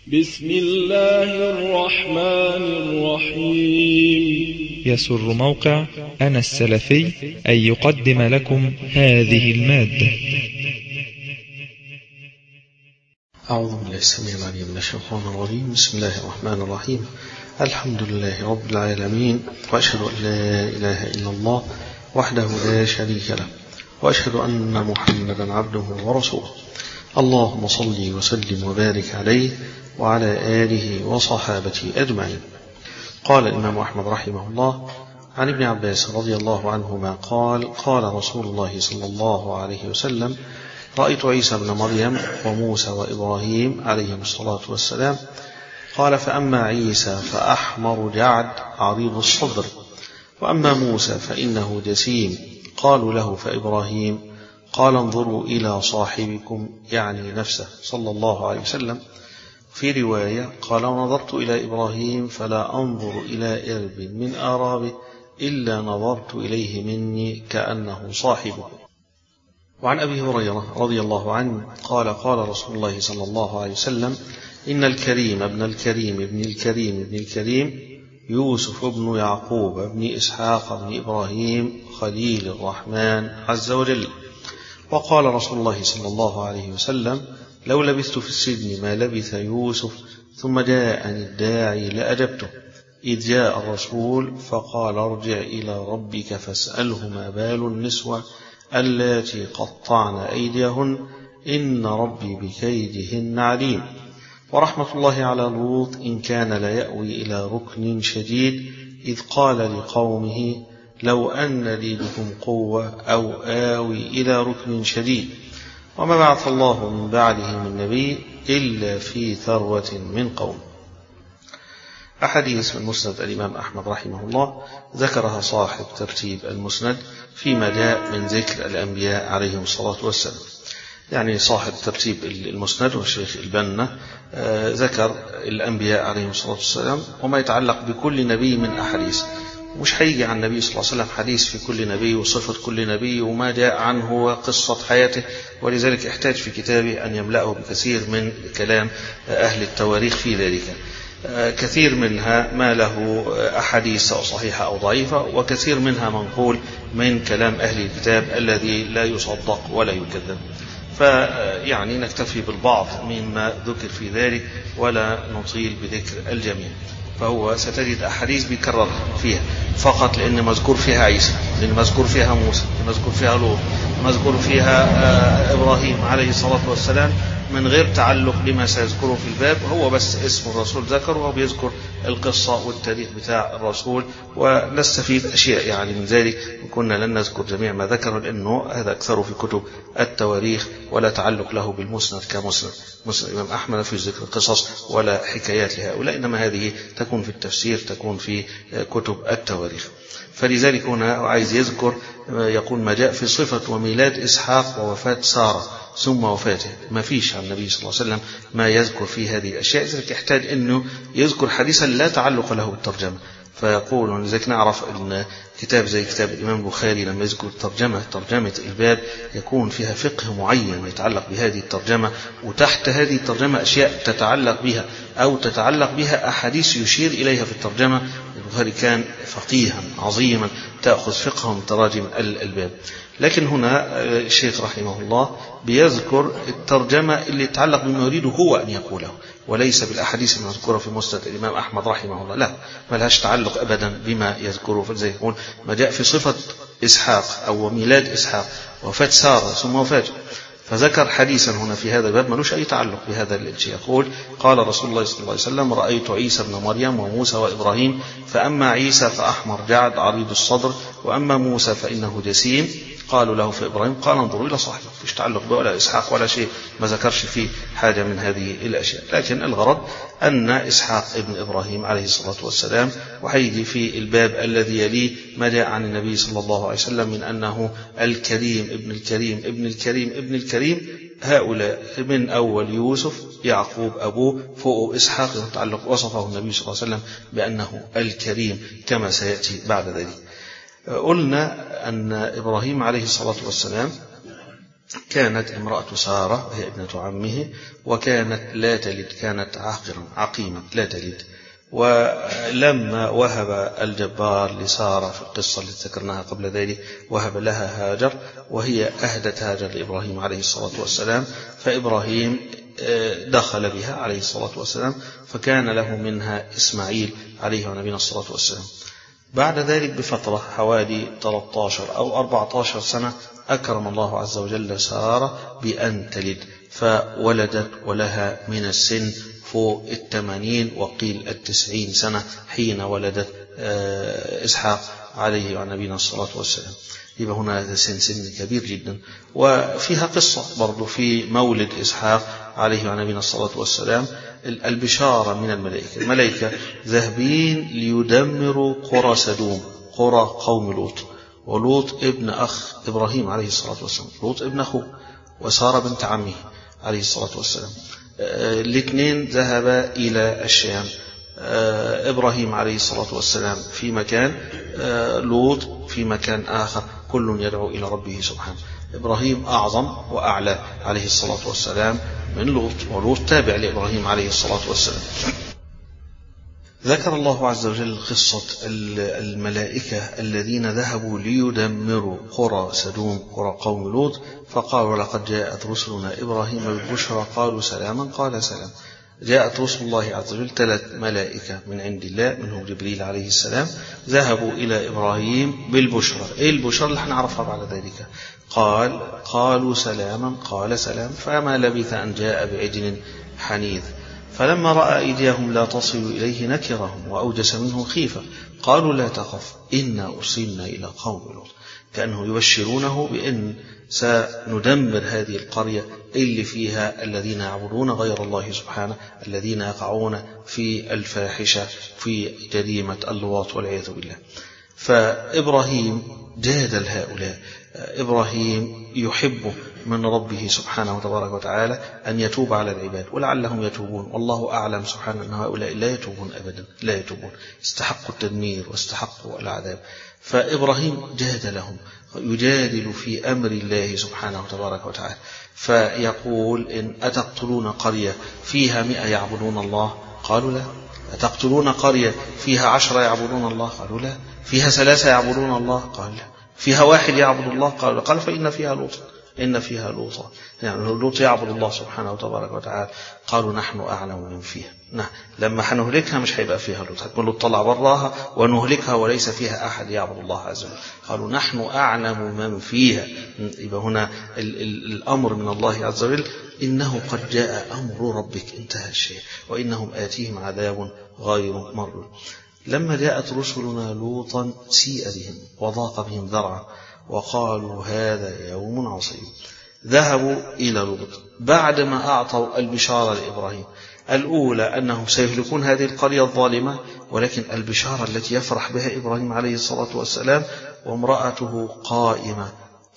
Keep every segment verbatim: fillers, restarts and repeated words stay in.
بسم الله الرحمن الرحيم. يسر موقع أنا السلفي أن يقدم لكم هذه المادة. أعوذ بالله السميع العليم من الشيطان الرجيم. بسم الله الرحمن الرحيم. الحمد لله رب العالمين، وأشهد أن لا إله إلا الله وحده لا شريك له، وأشهد أن محمدا عبده ورسوله. اللهم صل وسلم وبارك عليه وعلى آله وصحابته أجمعين. قال الإمام أحمد رحمه الله عن ابن عباس رضي الله عنهما قال: قال رسول الله صلى الله عليه وسلم: رأيت عيسى بن مريم وموسى وإبراهيم عليهم الصلاة والسلام. قال: فأما عيسى فأحمر جعد عريض الصدر، وأما موسى فإنه جسيم. قالوا له: فإبراهيم؟ قال: انظروا إلى صاحبكم، يعني نفسه صلى الله عليه وسلم. في رواية قال: نظرت إلى إبراهيم فلا أنظر إلى إرب من آرابه إلا نظرت إليه مني كأنه صاحبه. وعن أبي هريرة رضي الله عنه قال: قال رسول الله صلى الله عليه وسلم: إن الكريم ابن الكريم ابن الكريم ابن الكريم يوسف ابن يعقوب ابن إسحاق ابن إبراهيم خليل الرحمن عز وجل. وقال رسول الله صلى الله عليه وسلم: لو لبثت في السجن ما لبث يوسف ثم جاءني الداعي لأجبته. إذ جاء الرسول فقال: ارجع إلى ربك فاسأله ما بال النسوة اللاتي قطعن أيديهن إن ربي بكيدهن عليم. ورحمة الله على لوط إن كان لا يأوي إلى ركن شديد إذ قال لقومه: لو أن لي بكم قوة أو آوي إلى ركن شديد. وما بعث الله من بعده من نبي إلا في ثروة من قوم. أحاديث من مسند الإمام أحمد رحمه الله ذكرها صاحب ترتيب المسند فيما جاء من ذكر الأنبياء عليهم الصلاة والسلام. يعني صاحب ترتيب المسند والشيخ البنا ذكر الأنبياء عليهم الصلاة والسلام وما يتعلق بكل نبي من أحاديث. مش هيجي عن النبي صلى الله عليه وسلم حديث في كل نبي وصفة كل نبي وما جاء عنه وقصة حياته، ولذلك احتاج في كتابه أن يملأه بكثير من كلام أهل التواريخ في ذلك. كثير منها ما له أحاديث صحيحة أو ضعيفة، وكثير منها منقول من كلام أهل الكتاب الذي لا يصدق ولا يكذب. فيعني نكتفي بالبعض مما ذكر في ذلك ولا نطيل بذكر الجميع. فهو ستجد أحاديث بيكرر فيها فقط لأن مذكور فيها عيسى، لأن مذكور فيها موسى، مذكور فيها لوط، مذكور فيها إبراهيم عليه الصلاة والسلام، من غير تعلق لما سيذكره في الباب. هو بس اسم الرسول ذكر وهو بيذكر القصة والتاريخ بتاع الرسول، ونستفيد أشياء يعني من ذلك. كنا لن نذكر جميع ما ذكره لأنه هذا أكثر في كتب التواريخ ولا تعلق له بالمسند كمسند مسند الإمام أحمد في ذكر القصص ولا حكايات لهؤلاء، إنما هذه تكون في التفسير، تكون في كتب التواريخ. فلذلك هنا عايز يذكر يقول: ما جاء في صفة وميلاد إسحاق ووفاة سارة ثم وفاته. ما فيش عن النبي صلى الله عليه وسلم ما يذكر في هذه الأشياء، لذلك يحتاج أنه يذكر حديثا لا تعلق له بالترجمة. فيقول، ولذلك نعرف أن كتاب زي كتاب الإمام البخاري لما يذكر ترجمة ترجمة الباب يكون فيها فقه معين يتعلق بهذه الترجمة، وتحت هذه الترجمة أشياء تتعلق بها أو تتعلق بها أحاديث يشير إليها في الترجمة. البخاري كان فقيها عظيما تأخذ فقه من تراجم الباب. لكن هنا الشيخ رحمه الله بيذكر الترجمة اللي تتعلق بما يريده هو أن يقوله، وليس بالأحاديث المذكورة في مسند الإمام أحمد رحمه الله. لا، ما لهاش تعلق أبدا بما يذكره. فزي يقول: ما جاء في صفة إسحاق أو ميلاد إسحاق وفاة سارة ثم وفاته. فذكر حديثا هنا في هذا الباب ملوش أي تعلق بهذا الشيء. يقول: قال رسول الله صلى الله عليه وسلم: رأيت عيسى بن مريم وموسى وإبراهيم، فأما عيسى فأحمر جعد عريض الصدر، وأما موسى فإنه جسيم. قالوا له: فإبراهيم؟ قال: انظروا إلى صاحبه. فيش تعلق به ولا إسحاق ولا شيء، ما ذكرش فيه حاجة من هذه الأشياء. لكن الغرض أن إسحاق ابن إبراهيم عليه الصلاة والسلام، وحيجي في الباب الذي يليه ما جاء عن النبي صلى الله عليه وسلم من أنه الكريم ابن الكريم ابن الكريم ابن الكريم. هؤلاء من أول يوسف يعقوب أبوه فوق إسحاق يتعلق، وصفه النبي صلى الله عليه وسلم بأنه الكريم كما سيأتي بعد ذلك. قلنا أن إبراهيم عليه الصلاة والسلام كانت امرأة سارة وهي ابنة عمه، وكانت لا تلد، كانت عاقرا عقيمة لا تلد. ولما وهب الجبار لسارة في القصة التي ذكرناها قبل ذلك وهب لها هاجر، وهي أهدت هاجر لإبراهيم عليه الصلاة والسلام، فإبراهيم دخل بها عليه الصلاة والسلام، فكان له منها إسماعيل عليه ونبينا الصلاة والسلام. بعد ذلك بفترة حوالي ثلاثة عشر أو أربعة عشر سنة أكرم الله عز وجل سارة بأن تلد، فولدت ولها من السن فوق الثمانين وقيل التسعين سنة حين ولدت إسحاق عليه وعلى نبينا الصلاة والسلام. يبقى هنا هذا سن سن كبير جدا. وفيها قصة برضو في مولد إسحاق عليه وعلى نبينا الصلاة والسلام، البشارة من الملائكة. الملائكة ذاهبين ليدمروا قرى سدوم، قرى قوم لوط، ولوط ابن أخ إبراهيم عليه الصلاة والسلام، لوط ابن أخوه، وسارة بنت عمه عليه الصلاة والسلام. الاثنين ذهبا إلى الشام، إبراهيم عليه الصلاة والسلام في مكان، لوط في مكان آخر، كل يدعو إلى ربه سبحانه. إبراهيم أعظم وأعلى عليه الصلاة والسلام من لوط، ولوط تابع لإبراهيم عليه الصلاة والسلام. ذكر الله عز وجل قصة الملائكة الذين ذهبوا ليدمروا قرى سدوم، قرى قوم لوط، فقالوا لقد جاءت رسلنا إبراهيم بالبشرى قالوا سلاما قال سلام. جاءت رسل الله عز وجل ثلاث ملائكة من عند الله، منهم جبريل عليه السلام، ذهبوا إلى إبراهيم بالبشرى. إيه البشرى اللي هنعرفها بعد ذلك؟ قال قالوا سلاما قال سلام، فما لبث أن جاء بعجل حنيذ، فلما رأى أيديهم لا تصل إليه نكرهم وأوجس منهم خيفة، قالوا لا تخف إنا أرسلنا إلى قوم لوط، كأنه يبشرونه بأن سندمر هذه القرية اللي فيها الذين يعبدون غير الله سبحانه، الذين يقعون في الفاحشة في جريمة اللواط والعياذ بالله. فإبراهيم جادل هؤلاء. إبراهيم يحب من ربه سبحانه وتبارك وتعالى أن يتوب على العباد ولعلهم يتوبون، والله أعلم سبحانه أن هؤلاء لا يتوبون أبدا، لا يتوبون، استحقوا التدمير واستحقوا العذاب. فإبراهيم جادلهم، يجادل في أمر الله سبحانه وتبارك وتعالى، فيقول إن أتقتلون قرية فيها مئة يعبدون الله؟ قالوا لا. أتقتلون قرية فيها عشرة يعبدون الله؟ قالوا لا. فيها ثلاثة يعبدون الله؟ قال لا. فيها واحد يعبد الله؟ قالوا لا. قال فإن فيها لوطا، إن فيها لوطا، يعني لوط يعبد الله سبحانه وتبارك وتعالى. قالوا نحن أعلم من فيها، نعم لما حنهلكها مش هيبقى فيها لوط، هتكون لوط طلع براها ونهلكها وليس فيها أحد يعبد الله عز وجل. قالوا نحن أعلم من فيها. يبقى هنا ال ال الأمر من الله عز وجل، إنه قد جاء أمر ربك، انتهى الشيء، وإنهم آتيهم عذاب غير مردود. لما جاءت رسلنا لوطا سيء بهم وضاق بهم ذرعا وقالوا هذا يوم عصيب. ذهبوا إلى لوط بعدما أعطوا البشارة لإبراهيم، الأولى أنهم سيهلكون هذه القرية الظالمة، ولكن البشارة التي يفرح بها إبراهيم عليه الصلاة والسلام وامرأته قائمة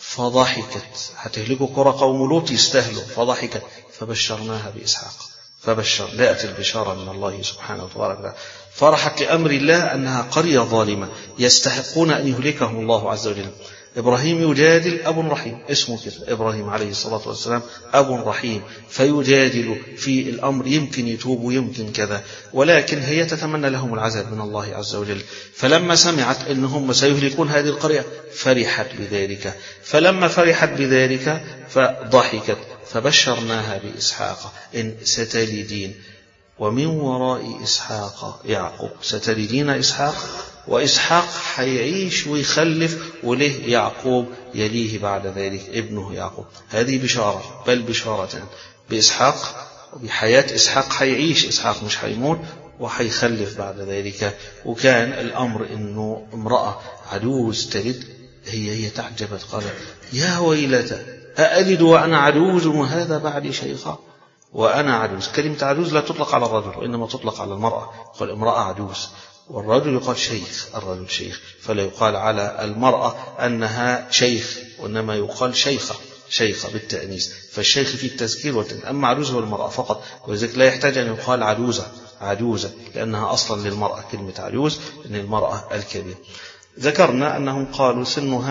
فضحكت، هتهلكوا قرى قوم لوط يستهلوا، فضحكت فبشرناها بإسحاق. فبشر جاءت البشارة من الله سبحانه وتعالى، فرحت لأمر الله أنها قرية ظالمة يستحقون أن يهلكهم الله عز وجل. إبراهيم يجادل أب رحيم، اسمه كده إبراهيم عليه الصلاة والسلام أب رحيم، فيجادل في الأمر، يمكن يتوب ويمكن كذا، ولكن هي تتمنى لهم العذاب من الله عز وجل. فلما سمعت أنهم سيهلكون هذه القرية فرحت بذلك، فلما فرحت بذلك فضحكت، فبشرناها بإسحاق إن ستلدين ومن وراء إسحاق يعقوب، ستلدين إسحاق، وإسحاق حيعيش ويخلف وله يعقوب يليه بعد ذلك ابنه يعقوب. هذه بشارة، بل بشارتان بإسحاق، وبحياة إسحاق حيعيش إسحاق مش حيموت، وحيخلف بعد ذلك. وكان الأمر إنه امرأة عجوز تلد، هي هي تعجبت قالت يا ويلتى أألد وأنا عجوز وهذا بعدي شيخا. وأنا عجوز، كلمة عجوز لا تطلق على الرجل وإنما تطلق على المرأة، قال امرأة عجوز، والرجل يقال شيخ، الرجل شيخ، فلا يقال على المرأة أنها شيخ وإنما يقال شيخة، شيخة بالتأنيث، فالشيخ في التذكير والتأنيث، أما عجوز هو المرأة فقط، ولذلك لا يحتاج أن يقال عجوزة عجوزة لأنها أصلا للمرأة، كلمة عجوز إن المرأة الكبيرة. ذكرنا أنهم قالوا سنها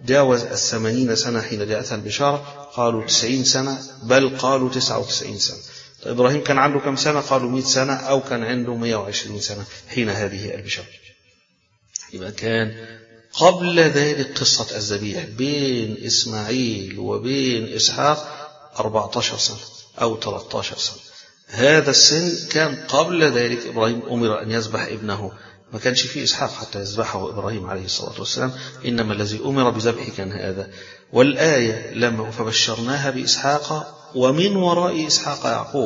جاوز الثمانين سنة حين جاءتها البشارة؟ قالوا تسعين سنة، بل قالوا تسعة وتسعين سنة. طيب إبراهيم كان عنده كم سنة؟ قالوا مئة سنة، أو كان عنده مئة وعشرين سنة حين هذه البشارة. يبقى كان قبل ذلك قصة الذبيح بين إسماعيل وبين إسحاق أربعة عشر سنة أو ثلاثة عشر سنة. هذا السن كان قبل ذلك إبراهيم أمر أن يذبح ابنه، ما كانش فيه إسحاق حتى يذبحه إبراهيم عليه الصلاة والسلام، إنما الذي أمر بذبحه كان هذا. والآية لما فبشرناها بإسحاق ومن وراء إسحاق يعقوب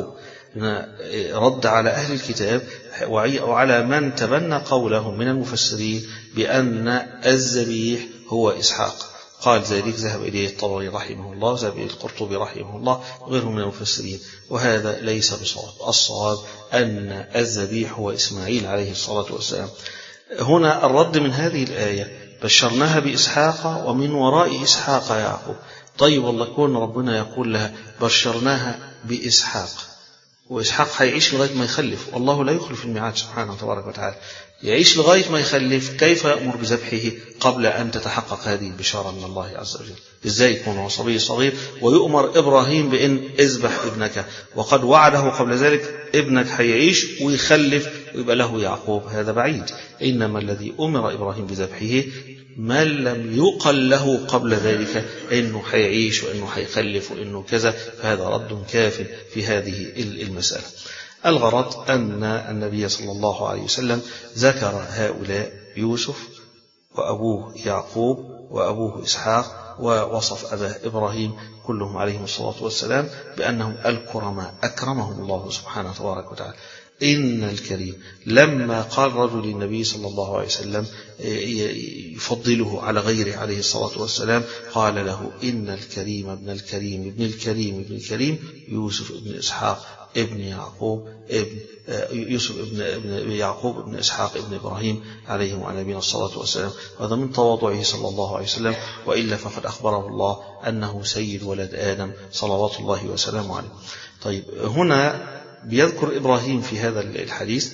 رد على أهل الكتاب وعلى من تبنى قولهم من المفسرين بأن الذبيح هو إسحاق. قال ذلك ذهب إليه الطبري رحمه الله، ذهب إليه القرطبي رحمه الله وغيرهم من المفسرين، وهذا ليس بصواب. الصواب أن الذبيح هو إسماعيل عليه الصلاة والسلام. هنا الرد من هذه الآية بشرناها بإسحاق ومن وراء إسحاق يعقوب. طيب والله كون ربنا يقول لها بشرناها بإسحاق، وإسحاق هيعيش لغاية ما يخلف، والله لا يخلف الميعاد سبحانه وتبارك وتعالى، يعيش لغاية ما يخلف، كيف يأمر بذبحه قبل أن تتحقق هذه البشارة من الله عز وجل؟ إزاي يكون هو صبي صغير ويؤمر إبراهيم بأن اذبح ابنك، وقد وعده قبل ذلك ابنك هيعيش ويخلف ويبقى له يعقوب؟ هذا بعيد. إنما الذي أمر إبراهيم بذبحه من لم يقل له قبل ذلك إنه هيعيش وإنه هيخلف وإنه كذا، فهذا رد كاف في هذه المسألة. الغرض أن النبي صلى الله عليه وسلم ذكر هؤلاء يوسف وأبوه يعقوب وأبوه إسحاق، ووصف أباه إبراهيم كلهم عليهم الصلاة والسلام بأنهم الكرماء أكرمهم الله سبحانه وتبارك وتعالى. إن الكريم لما قال رجل للنبي صلى الله عليه وسلم يفضله على غيره عليه الصلاة والسلام، قال له إن الكريم ابن الكريم ابن الكريم ابن الكريم يوسف ابن إسحاق ابن يعقوب ابن يوسف ابن, ابن يعقوب ابن إسحاق ابن إبراهيم عليهم وعلى نبينا الصلاة والسلام. هذا من تواضعه صلى الله عليه وسلم، وإلا فقد أخبره الله أنه سيد ولد آدم صلوات الله وسلامه عليه. طيب هنا بيذكر إبراهيم في هذا الحديث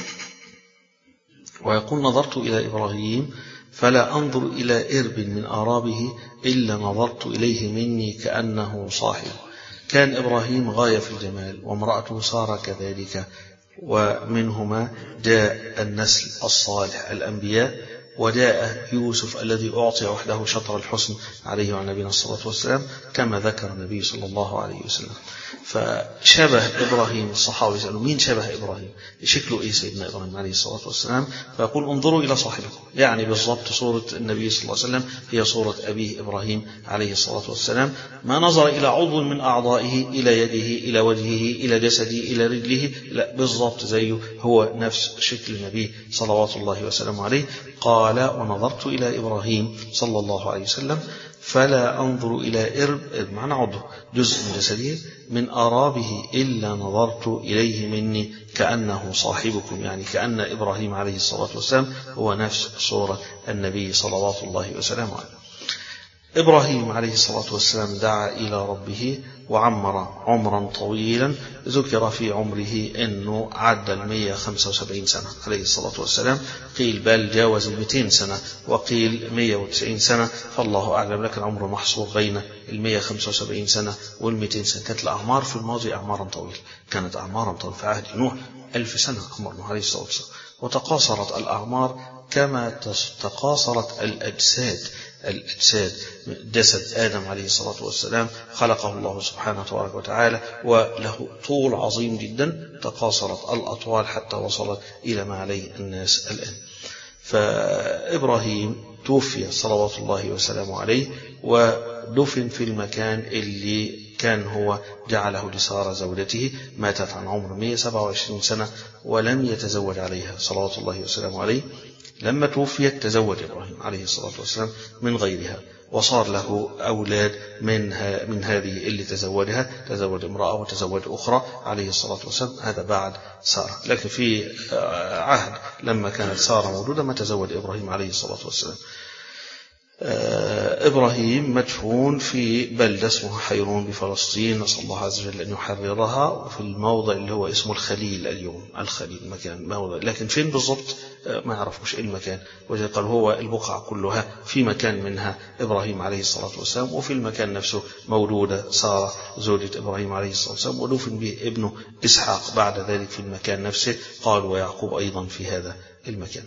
ويقول نظرت إلى إبراهيم فلا أنظر إلى إرب من آرابه إلا نظرت إليه مني كأنه صاحب. كان إبراهيم غاية في الجمال وامرأته سارة كذلك، ومنهما جاء النسل الصالح الأنبياء، وجاء يوسف الذي أعطي وحده شطر الحسن عليه وعلى نبينا الصلاة والسلام كما ذكر النبي صلى الله عليه وسلم. فشبه إبراهيم، الصحابة يسألوا مين شبه إبراهيم؟ شكله إيه سيدنا إبراهيم عليه الصلاة والسلام؟ فيقول انظروا إلى صاحبكم، يعني بالضبط صورة النبي صلى الله عليه وسلم هي صورة أبيه إبراهيم عليه الصلاة والسلام، ما نظر إلى عضو من أعضائه، إلى يده، إلى وجهه، إلى جسده، إلى رجله، لا بالضبط زيه، هو نفس شكل النبي صلوات الله وسلامه عليه. قال ونظرت إلى إبراهيم صلى الله عليه وسلم فلا أنظر إلى إرب معنى عضو جزء من جسده من آرابه إلا نظرت إليه مني كأنه صاحبكم، يعني كأن إبراهيم عليه الصلاة والسلام هو نفس صورة النبي صلوات الله وسلامه عليه. إبراهيم عليه الصلاة والسلام دعا إلى ربه وعمر عمرا طويلا، ذكر في عمره أنه عدى المية خمسة وسبعين سنة عليه الصلاة والسلام، قيل بل جاوز المئتين سنة وقيل مية وتسعين سنة، فالله أعلم، لكن عمره محصور بين المية خمسة وسبعين سنة والمئتين سنة. كانت الأعمار في الماضي أعمارا طويلة، كانت أعمارا طويلة في عهد نوح ألف سنة عمره عليه الصلاة والسلام، وتقاصرت الأعمار كما تقاصرت الأجساد. الأجساد جسد آدم عليه الصلاة والسلام خلقه الله سبحانه وتعالى وتعالى وله طول عظيم جدا، تقاصرت الأطوال حتى وصلت إلى ما عليه الناس الآن. فإبراهيم توفي صلوات الله وسلامه عليه ودفن في المكان اللي كان هو جعله لسارة زوجته، ماتت عن عمر مئة وسبعة وعشرين سنة ولم يتزوج عليها صلوات الله وسلامه عليه. لما توفيت تزوج إبراهيم عليه الصلاة والسلام من غيرها، وصار له أولاد منها من هذه اللي تزوجها، تزوج امرأة وتزوج أخرى عليه الصلاة والسلام، هذا بعد سارة. لكن في عهد لما كانت سارة موجودة ما تزوج إبراهيم عليه الصلاة والسلام. إبراهيم مدفون في بلدة اسمها حيرون بفلسطين، نسأل الله عز وجل أن يحررها، وفي الموضع اللي هو اسمه الخليل اليوم، الخليل مكان موضع، لكن فين بالضبط ما يعرف مش المكان. وإذا قال هو البقعة كلها في مكان منها إبراهيم عليه الصلاة والسلام، وفي المكان نفسه مولودة سارة زوجة إبراهيم عليه الصلاة والسلام، ودفن به ابنه إسحاق بعد ذلك في المكان نفسه. قال ويعقوب أيضا في هذا المكان.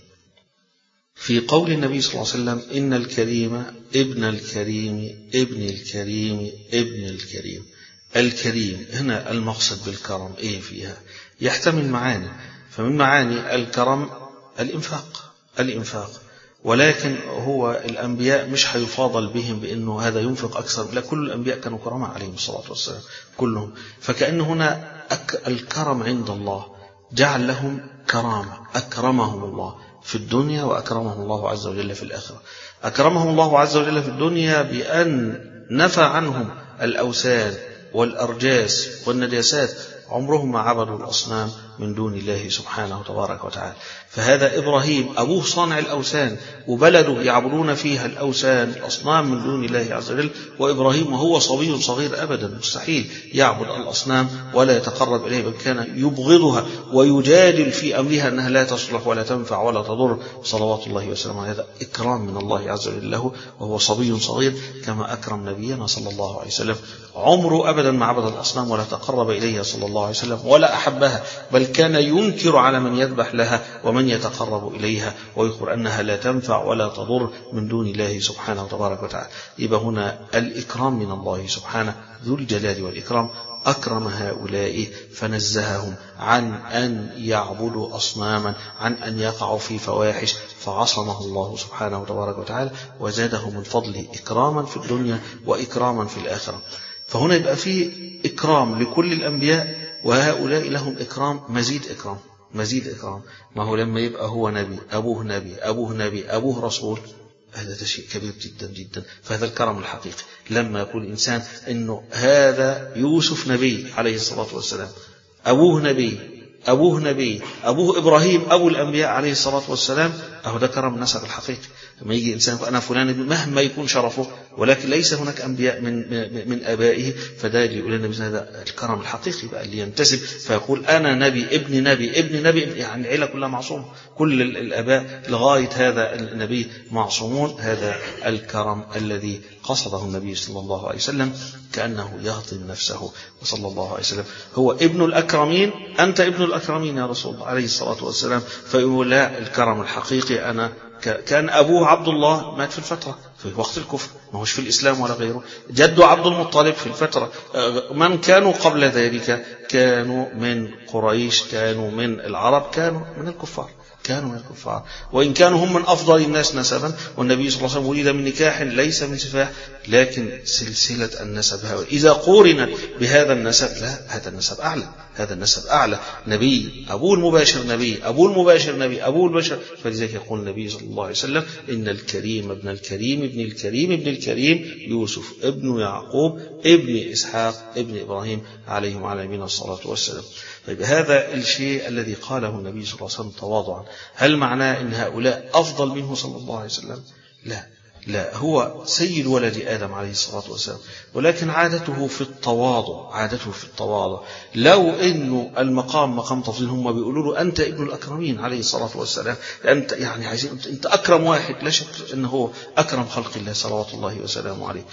في قول النبي صلى الله عليه وسلم إن الكريم ابن الكريم ابن الكريم ابن الكريم، الكريم هنا المقصد بالكرم إيه فيها؟ يحتمل معاني، فمن معاني الكرم الإنفاق الإنفاق ولكن هو الأنبياء مش هيفاضل بهم بأنه هذا ينفق أكثر، لا، كل الأنبياء كانوا كرماء عليهم الصلاة والسلام كلهم، فكأن هنا الكرم عند الله جعل لهم كرامة، أكرمهم الله في الدنيا وأكرمهم الله عز وجل في الآخرة. أكرمهم الله عز وجل في الدنيا بأن نفى عنهم الأوثان والأرجاس والنجاسات، عمرهم ما عبدوا الأصنام من دون الله سبحانه تبارك وتعالى. فهذا إبراهيم أبوه صانع الأوثان وبلده يعبدون فيها الأوثان الأصنام من دون الله عز وجل، وإبراهيم وهو صبي صغير أبدا مستحيل يعبد الأصنام ولا يتقرب إليه، بل كان يبغضها ويجادل في أمرها أنها لا تصلح ولا تنفع ولا تضر، صلوات الله وسلامه. هذا إكرام من الله عز وجل له وهو صبي صغير، كما أكرم نبينا صلى الله عليه وسلم عمره أبدا ما عبد الأصنام ولا تقرب إليها صلى الله عليه وسلم ولا أحبها، بل كان ينكر على من يذبح لها ومن يتقرب إليها ويخبر أنها لا تنفع ولا تضر من دون الله سبحانه وتبارك وتعالى. يبقى هنا الإكرام من الله سبحانه ذو الجلال والإكرام، أكرم هؤلاء فنزههم عن أن يعبدوا أصناما، عن أن يقعوا في فواحش، فعصمه الله سبحانه وتبارك وتعالى وزادهم من فضله إكراما في الدنيا وإكراما في الآخرة. فهنا يبقى فيه إكرام لكل الأنبياء، وهؤلاء لهم إكرام مزيد إكرام مزيد إكرام. ما هو لما يبقى هو نبي، أبوه نبي، أبوه نبي، أبوه رسول، هذا شيء كبير جدا جدا. فهذا الكرم الحقيقي لما يقول الإنسان إنه هذا يوسف نبي عليه الصلاة والسلام، أبوه نبي، أبوه نبي، أبوه إبراهيم أبو الأنبياء عليه الصلاة والسلام، أهو ده كرم النسب الحقيقي. لما يجي إنسان أنا فلان مهما يكون شرفه، ولكن ليس هناك أنبياء من من آبائه، فده اللي يقول لنا بإذن هذا الكرم الحقيقي بقى اللي ينتسب فيقول أنا نبي ابن نبي ابن نبي، يعني العيلة كلها معصومة، كل الآباء لغاية هذا النبي معصومون. هذا الكرم الذي قصده النبي صلى الله عليه وسلم، كأنه يهضم نفسه وصلى الله عليه وسلم هو ابن الأكرمين، أنت ابن الأكرمين يا رسول الله عليه الصلاة والسلام. فيقول لا، الكرم الحقيقي أنا كان أبوه عبد الله مات في الفترة في وقت الكفر، ما هوش في الإسلام ولا غيره. جده عبد المطلب في الفترة، من كانوا قبل ذلك كانوا من قريش، كانوا من العرب، كانوا من الكفار كانوا من الكفار وإن كانوا هم من أفضل الناس نسبا. والنبي صلى الله عليه وسلم ولد من نكاح ليس من سفاح، لكن سلسلة النسب هؤلاء إذا قورنت بهذا النسب، لا، هذا النسب أعلى، هذا النسب أعلى. نبي أبوه المباشر نبي، أبوه المباشر نبي، أبوه البشر. فلذلك يقول النبي صلى الله عليه وسلم إن الكريم ابن الكريم ابن الكريم ابن الكريم يوسف ابن يعقوب ابن إسحاق ابن إبراهيم عليهم وعلى نبينا الصلاة والسلام. طيب هذا الشيء الذي قاله النبي صلى الله عليه وسلم تواضعا، هل معناه أن هؤلاء أفضل منه صلى الله عليه وسلم؟ لا لا، هو سيد ولد آدم عليه الصلاة والسلام، ولكن عادته في التواضع، عادته في التواضع. لو إنه المقام مقام تفضيل، هم بيقولوا له أنت ابن الأكرمين عليه الصلاة والسلام، أنت يعني عايزين أنت أكرم واحد، لا شك أنه هو أكرم خلق الله صلوات الله وسلامه عليه،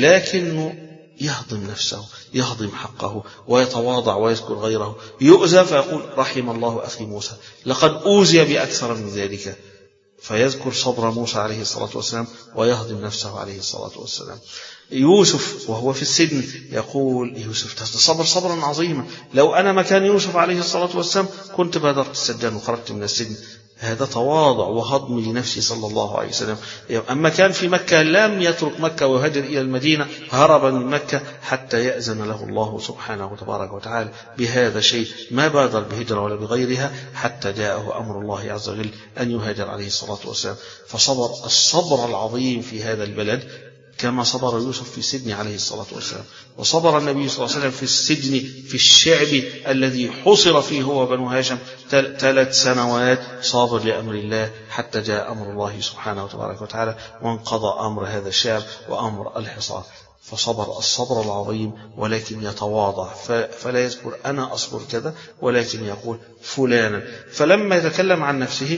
لكنه يهضم نفسه، يهضم حقه، ويتواضع ويذكر غيره. يؤذى فيقول رحم الله أخي موسى، لقد أوذي بأكثر من ذلك، فيذكر صبر موسى عليه الصلاة والسلام ويهضم نفسه عليه الصلاة والسلام. يوسف وهو في السجن يقول يوسف تصبر صبرا عظيما، لو أنا مكان يوسف عليه الصلاة والسلام كنت بادرت السجن وخرجت من السجن. هذا تواضع وهضم لنفسه صلى الله عليه وسلم. أما كان في مكة لم يترك مكة ويهاجر إلى المدينة، هرب من مكة حتى يأذن له الله سبحانه وتبارك وتعالى بهذا الشيء، ما بادر بهجرة ولا بغيرها حتى جاءه أمر الله عز وجل أن يهاجر عليه الصلاة والسلام. فصبر الصبر العظيم في هذا البلد كما صبر يوسف في السجن عليه الصلاة والسلام، وصبر النبي صلى الله عليه وسلم في السجن في الشعب الذي حصر فيه هو بنو هاشم ثلاث سنوات صابر لأمر الله حتى جاء أمر الله سبحانه وتبارك وتعالى وانقضى أمر هذا الشعب وأمر الحصار. فصبر الصبر العظيم، ولكن يتواضع فلا يذكر أنا أصبر كذا، ولكن يقول فلانا. فلما يتكلم عن نفسه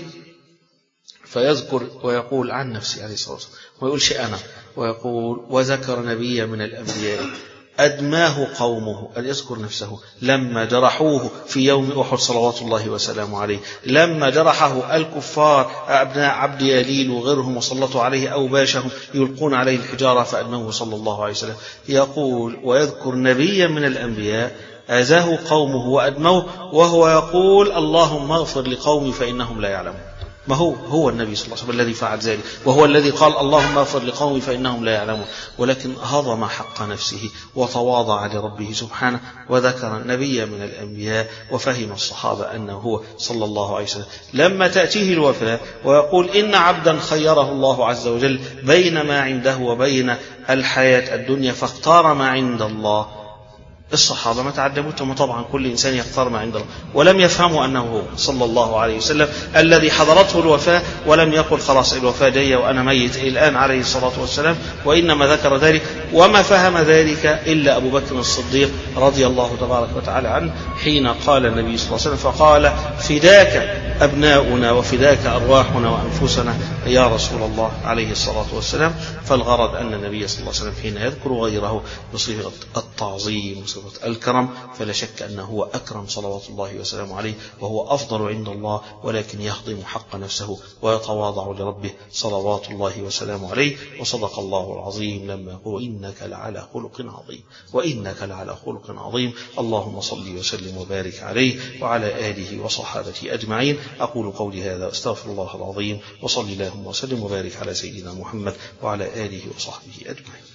فيذكر ويقول عن نفسه عليه الصلاة والسلام، ويقولش أنا، ويقول وذكر نبيا من الأنبياء أدماه قومه، أن يذكر نفسه لما جرحوه في يوم أحد صلوات الله وسلامه عليه، لما جرحه الكفار أبناء عبد يليل وغيرهم وسلطوا عليه أوباشهم يلقون عليه الحجارة فأدموه صلى الله عليه وسلم. يقول ويذكر نبيا من الأنبياء أذاه قومه وأدموه وهو يقول اللهم اغفر لقومي فإنهم لا يعلمون. ما هو هو النبي صلى الله عليه وسلم الذي فعل ذلك، وهو الذي قال اللهم اغفر لقومي فإنهم لا يعلمون، ولكن هضم حق نفسه وتواضع لربه سبحانه وذكر النبي من الأنبياء، وفهم الصحابة أنه هو صلى الله عليه وسلم. لما تأتيه الوفاة ويقول إن عبدا خيره الله عز وجل بين ما عنده وبين الحياة الدنيا فاختار ما عند الله، الصحابة ما تعجبتهم، طبعا كل إنسان يختار ما عند الله، ولم يفهموا أنه هو صلى الله عليه وسلم الذي حضرته الوفاة ولم يقل خلاص الوفاة جاية وأنا ميت الآن عليه الصلاة والسلام، وإنما ذكر ذلك. وما فهم ذلك إلا أبو بكر الصديق رضي الله تبارك وتعالى عنه حين قال النبي صلى الله عليه وسلم فقال فداك أبناؤنا وفداك أرواحنا وأنفسنا يا رسول الله عليه الصلاة والسلام. فالغرض أن النبي صلى الله عليه وسلم حين يذكر غيره بصيغة التعظيم وصيغة الكرم فلا شك أنه هو أكرم صلوات الله وسلامه عليه، وهو أفضل عند الله، ولكن يهضم حق نفسه ويتواضع لربه صلوات الله وسلامه عليه. وصدق الله العظيم لما يقول إنك لعلى خلق عظيم، وإنك لعلى خلق عظيم. اللهم صل وسلم وبارك عليه وعلى آله وصحابته أجمعين. أقول قولي هذا أستغفر الله العظيم، وصل اللهم وسلم وبارك على سيدنا محمد وعلى آله وصحبه أجمعين.